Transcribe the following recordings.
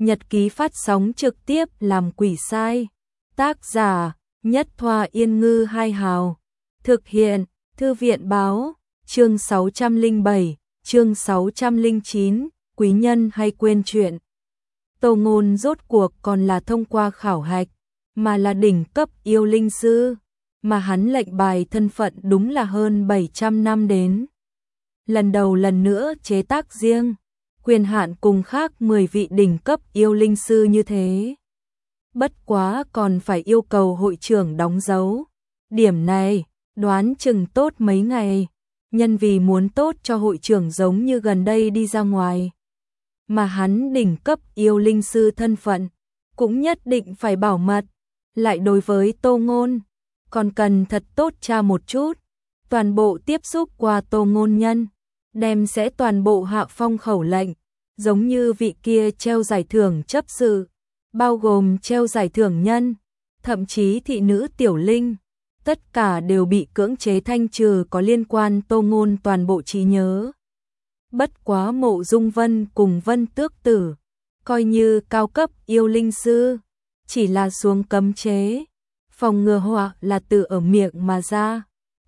Nhật ký phát sóng trực tiếp làm quỷ sai. Tác giả Nhất Thoa Yên Ngư Hai Hào. Thực hiện Thư viện Báo. Chương 607, chương 609, quý nhân hay quên chuyện. Tô Ngôn rốt cuộc còn là thông qua khảo hạch, mà là đỉnh cấp yêu linh sư, mà hắn lệnh bài thân phận đúng là hơn 700 năm đến. Lần đầu lần nữa chế tác riêng, quyền hạn cùng khác 10 vị đỉnh cấp yêu linh sư như thế. Bất quá còn phải yêu cầu hội trưởng đóng dấu. Điểm này, đoán chừng tốt mấy ngày, nhân vì muốn tốt cho hội trưởng giống như gần đây đi ra ngoài. Mà hắn đỉnh cấp yêu linh sư thân phận, cũng nhất định phải bảo mật. Lại đối với Tô Ngôn, còn cần thật tốt tra một chút. Toàn bộ tiếp xúc qua Tô Ngôn nhân, đem sẽ toàn bộ hạ phong khẩu lệnh, giống như vị kia treo giải thưởng chấp sự, bao gồm treo giải thưởng nhân, thậm chí thị nữ tiểu linh, tất cả đều bị cưỡng chế thanh trừ có liên quan Tô Ngôn toàn bộ trí nhớ. Bất quá Mộ Dung Vân cùng Vân Tước Tử, coi như cao cấp yêu linh sư, chỉ là xuống cấm chế, phòng ngừa họa là từ ở miệng mà ra.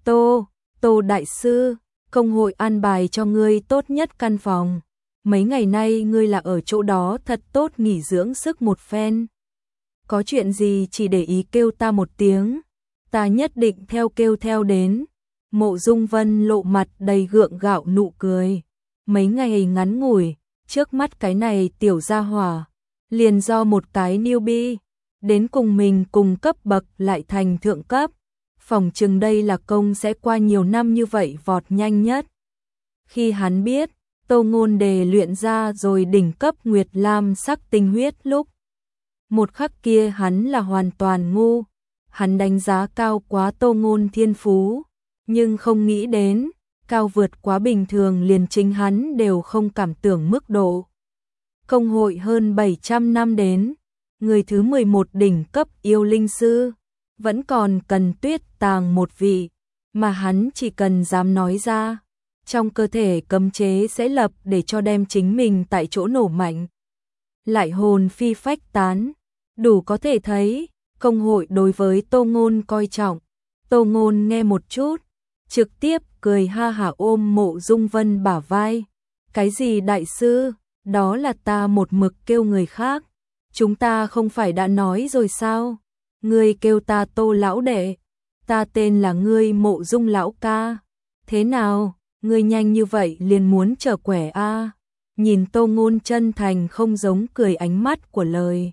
Tô đại sư, công hội an bài cho ngươi tốt nhất căn phòng. Mấy ngày nay ngươi là ở chỗ đó thật tốt nghỉ dưỡng sức một phen. Có chuyện gì chỉ để ý kêu ta một tiếng, ta nhất định kêu theo đến. Mộ Dung Vân lộ mặt đầy gượng gạo nụ cười. Mấy ngày ngắn ngủi, trước mắt cái này tiểu gia hỏa, liền do một cái newbie, đến cùng mình cùng cấp bậc lại thành thượng cấp. Phỏng chừng đây là công sẽ qua nhiều năm như vậy vọt nhanh nhất. Khi hắn biết, Tô Ngôn đề luyện ra rồi đỉnh cấp Nguyệt Lam sắc tinh huyết lúc. Một khắc kia hắn là hoàn toàn ngu, hắn đánh giá cao quá Tô Ngôn thiên phú, nhưng không nghĩ đến, cao vượt quá bình thường liền chính hắn đều không cảm tưởng mức độ. Công hội hơn 700 năm đến, người thứ 11 đỉnh cấp yêu linh sư, vẫn còn cần tuyết tàng một vị, mà hắn chỉ cần dám nói ra, trong cơ thể cấm chế sẽ lập để cho đem chính mình tại chỗ nổ mạnh. Lại hồn phi phách tán, đủ có thể thấy, công hội đối với Tô Ngôn coi trọng. Tô Ngôn nghe một chút, trực tiếp cười ha hả ôm Mộ Dung Vân bả vai. Cái gì đại sư, đó là ta một mực kêu người khác. Chúng ta không phải đã nói rồi sao? Ngươi kêu ta Tô lão đệ, ta tên là ngươi Mộ Dung lão ca. Thế nào, ngươi nhanh như vậy liền muốn trở quẻ a? Nhìn Tô Ngôn chân thành không giống cười ánh mắt của lời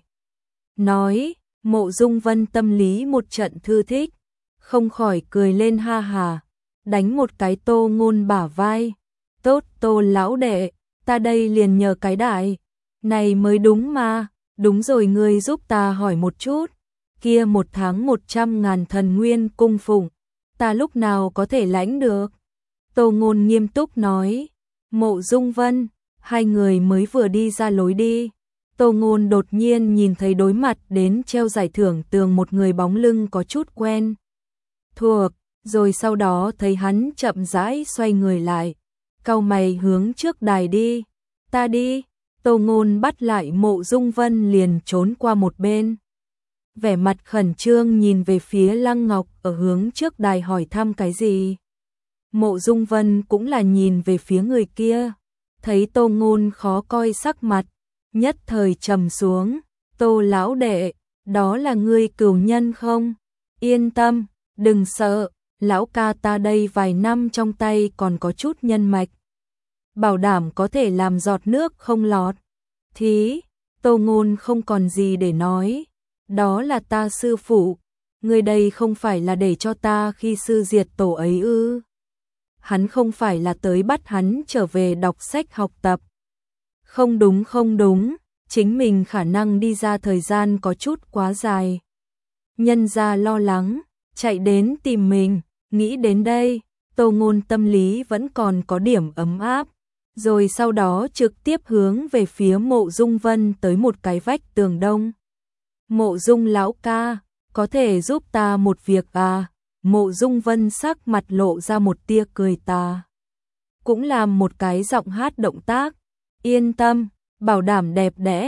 nói, Mộ Dung Vân tâm lý một trận thư thích, không khỏi cười lên ha hà, đánh một cái Tô Ngôn bả vai. Tốt Tô lão đệ, ta đây liền nhờ cái đại này mới đúng mà. Đúng rồi, ngươi giúp ta hỏi một chút, kia một tháng 100.000 thần nguyên cung phụng, ta lúc nào có thể lãnh được? Tô Ngôn nghiêm túc nói. Mộ Dung Vân, hai người mới vừa đi ra lối đi, Tô Ngôn đột nhiên nhìn thấy đối mặt đến treo giải thưởng tường một người bóng lưng có chút quen thuộc, rồi sau đó thấy hắn chậm rãi xoay người lại, cau mày hướng trước đài đi. Ta đi. Tô Ngôn bắt lại Mộ Dung Vân liền trốn qua một bên, vẻ mặt khẩn trương nhìn về phía Lăng Ngọc ở hướng trước đài hỏi thăm cái gì. Mộ Dung Vân cũng là nhìn về phía người kia, thấy Tô Ngôn khó coi sắc mặt, nhất thời trầm xuống. Tô lão đệ, đó là ngươi cửu nhân không? Yên tâm, đừng sợ, lão ca ta đây vài năm trong tay còn có chút nhân mạch, bảo đảm có thể làm giọt nước không lọt. Thí, Tô Ngôn không còn gì để nói, đó là ta sư phụ, người đây không phải là để cho ta khi sư diệt tổ ấy ư? Hắn không phải là tới bắt hắn trở về đọc sách học tập. Không đúng, chính mình khả năng đi ra thời gian có chút quá dài. Nhân gia lo lắng, chạy đến tìm mình, nghĩ đến đây, Tô Ngôn tâm lý vẫn còn có điểm ấm áp. Rồi sau đó trực tiếp hướng về phía Mộ Dung Vân tới một cái vách tường đông. Mộ Dung lão ca, có thể giúp ta một việc à? Mộ Dung Vân sắc mặt lộ ra một tia cười tà, cũng làm một cái giọng hát động tác. Yên tâm, bảo đảm đẹp đẽ,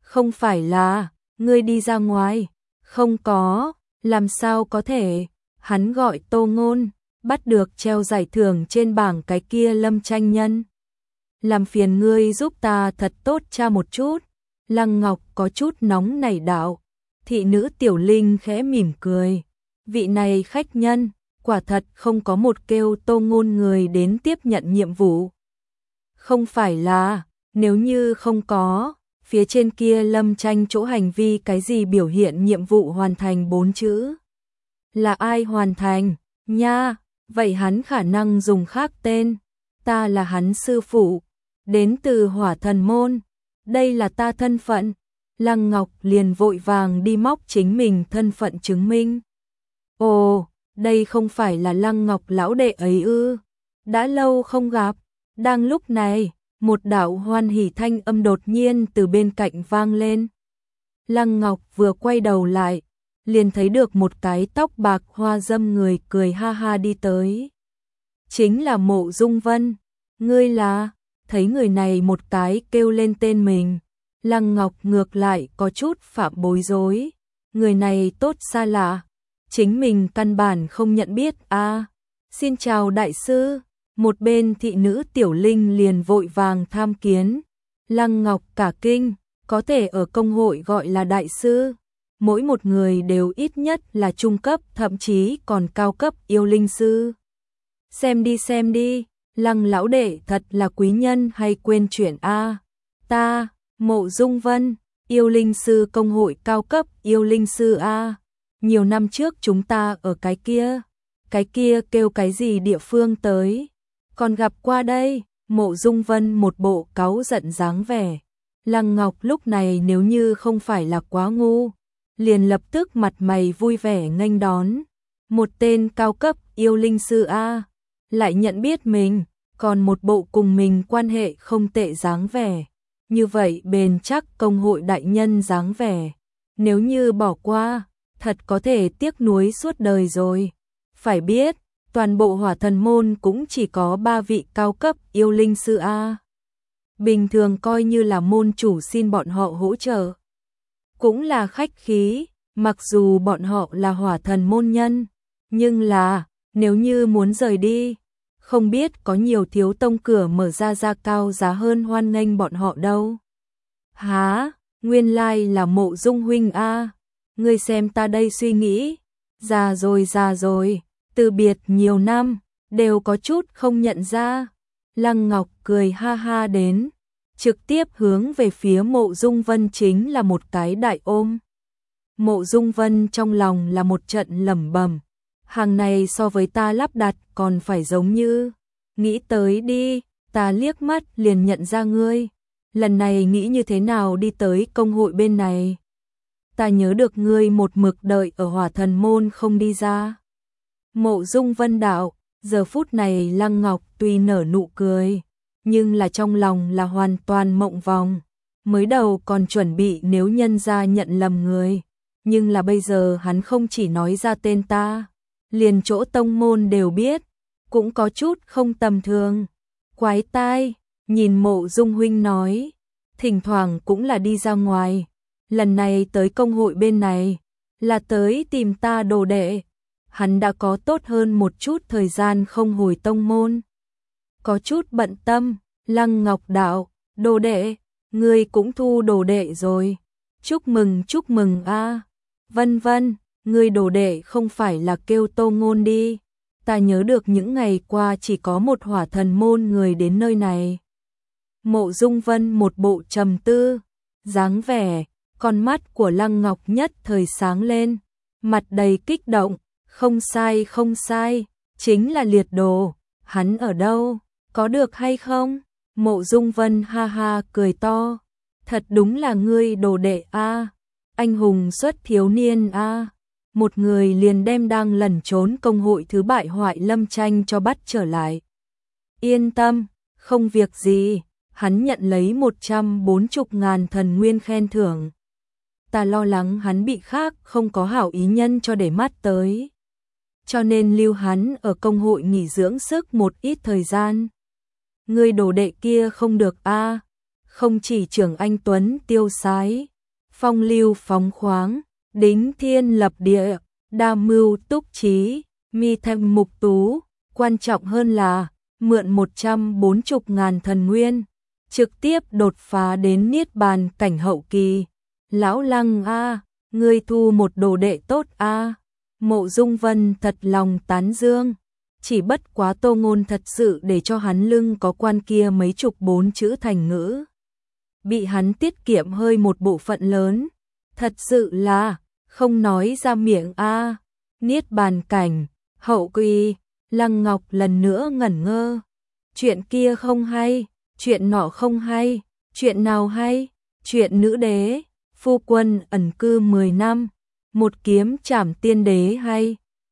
Không phải là, ngươi đi ra ngoài. Không có, làm sao có thể. Hắn gọi Tô Ngôn, bắt được treo giải thưởng trên bảng cái kia Lâm Tranh Nhân. Làm phiền ngươi giúp ta thật tốt tra một chút. Lăng Ngọc có chút nóng nảy đạo. Thị nữ Tiểu Linh khẽ mỉm cười. Vị này khách nhân, quả thật không có một kêu Tô Ngôn người đến tiếp nhận nhiệm vụ. Không phải là, nếu như không có, phía trên kia Lâm Tranh chỗ hành vi cái gì biểu hiện nhiệm vụ hoàn thành 4 chữ. Là ai hoàn thành, nha, vậy hắn khả năng dùng khác tên. Ta là hắn sư phụ, đến từ Hỏa Thần Môn, đây là ta thân phận. Lăng Ngọc liền vội vàng đi móc chính mình thân phận chứng minh. Ồ, đây không phải là Lăng Ngọc lão đệ ấy ư? Đã lâu không gặp. Đang lúc này, một đạo hoan hỉ thanh âm đột nhiên từ bên cạnh vang lên. Lăng Ngọc vừa quay đầu lại, liền thấy được một cái tóc bạc hoa dâm người cười ha ha đi tới. Chính là Mộ Dung Vân. Ngươi là? Thấy người này một cái kêu lên tên mình. Lăng Ngọc ngược lại có chút phạm bối rối. Người này tốt xa lạ. Chính mình căn bản không nhận biết a. Xin chào đại sư. Một bên thị nữ Tiểu Linh liền vội vàng tham kiến. Lăng Ngọc cả kinh, có thể ở công hội gọi là đại sư. Mỗi một người đều ít nhất là trung cấp, thậm chí còn cao cấp yêu linh sư. Xem đi, Lăng lão đệ thật là quý nhân hay quên chuyện a? Ta, Mộ Dung Vân, yêu linh sư công hội cao cấp yêu linh sư a. Nhiều năm trước chúng ta ở cái kia kêu cái gì địa phương tới. Còn gặp qua đây, Mộ Dung Vân một bộ cáu giận dáng vẻ. Lăng Ngọc lúc này nếu như không phải là quá ngu, liền lập tức mặt mày vui vẻ nghênh đón. Một tên cao cấp yêu linh sư a, lại nhận biết mình, còn một bộ cùng mình quan hệ không tệ dáng vẻ. Như vậy bền chắc công hội đại nhân dáng vẻ. Nếu như bỏ qua, thật có thể tiếc nuối suốt đời rồi. Phải biết, toàn bộ Hỏa Thần Môn cũng chỉ có 3 vị cao cấp yêu linh sư a. Bình thường coi như là môn chủ xin bọn họ hỗ trợ, cũng là khách khí, mặc dù bọn họ là Hỏa Thần Môn nhân, nhưng là, nếu như muốn rời đi, không biết có nhiều thiếu tông cửa mở ra cao giá hơn hoan nghênh bọn họ đâu. Hả, nguyên lai là Mộ Dung huynh a. Ngươi xem ta đây suy nghĩ, già rồi, từ biệt nhiều năm, đều có chút không nhận ra. Lăng Ngọc cười ha ha đến, trực tiếp hướng về phía Mộ Dung Vân chính là một cái đại ôm. Mộ Dung Vân trong lòng là một trận lẩm bẩm, hàng này so với ta lắp đặt còn phải giống như, nghĩ tới đi, ta liếc mắt liền nhận ra ngươi, lần này nghĩ như thế nào đi tới công hội bên này. Ta nhớ được ngươi một mực đợi ở Hỏa Thần Môn không đi ra. Mộ Dung Vân đạo, giờ phút này Lăng Ngọc tuy nở nụ cười, nhưng là trong lòng là hoàn toàn mộng vòng. Mới đầu còn chuẩn bị nếu nhân ra nhận lầm người, nhưng là bây giờ hắn không chỉ nói ra tên ta, liền chỗ tông môn đều biết, cũng có chút không tầm thường. Quái tai, nhìn Mộ Dung huynh nói, thỉnh thoảng cũng là đi ra ngoài, lần này tới công hội bên này, là tới tìm ta đồ đệ. Hắn đã có tốt hơn một chút thời gian không hồi tông môn. Có chút bận tâm, Lăng Ngọc đạo, đồ đệ, ngươi cũng thu đồ đệ rồi. Chúc mừng a. Vân Vân, ngươi đồ đệ không phải là kêu Tô Ngôn đi. Ta nhớ được những ngày qua chỉ có một Hỏa Thần Môn người đến nơi này. Mộ Dung Vân một bộ trầm tư, dáng vẻ, con mắt của Lăng Ngọc nhất thời sáng lên, mặt đầy kích động. Không sai, chính là Liệt Đồ, hắn ở đâu, có được hay không? Mộ Dung Vân ha ha cười to, thật đúng là ngươi đồ đệ a, anh hùng xuất thiếu niên a. Một người liền đem đang lẩn trốn công hội thứ bại hoại Lâm Tranh cho bắt trở lại. Yên tâm, không việc gì, hắn nhận lấy 140.000 thần nguyên khen thưởng. Ta lo lắng hắn bị khác không có hảo ý nhân cho để mắt tới, cho nên lưu hắn ở công hội nghỉ dưỡng sức một ít thời gian. Người đồ đệ kia không được a, không chỉ trưởng anh tuấn tiêu sái, phong lưu phóng khoáng, đính thiên lập địa, đa mưu túc trí, mi thanh mục tú, quan trọng hơn là mượn 140.000 thần nguyên, trực tiếp đột phá đến niết bàn cảnh hậu kỳ. Lão Lăng a, ngươi thu một đồ đệ tốt a. Mộ Dung Vân thật lòng tán dương, chỉ bất quá Tô Ngôn thật sự để cho hắn lưng có quan kia mấy chục 4 chữ thành ngữ. Bị hắn tiết kiệm hơi một bộ phận lớn, thật sự là không nói ra miệng a. Niết bàn cảnh, hậu kỳ, Lăng Ngọc lần nữa ngẩn ngơ. Chuyện kia không hay, chuyện nọ không hay, chuyện nào hay? Chuyện nữ đế, phu quân ẩn cư 10 năm, một kiếm trảm tiên đế hay?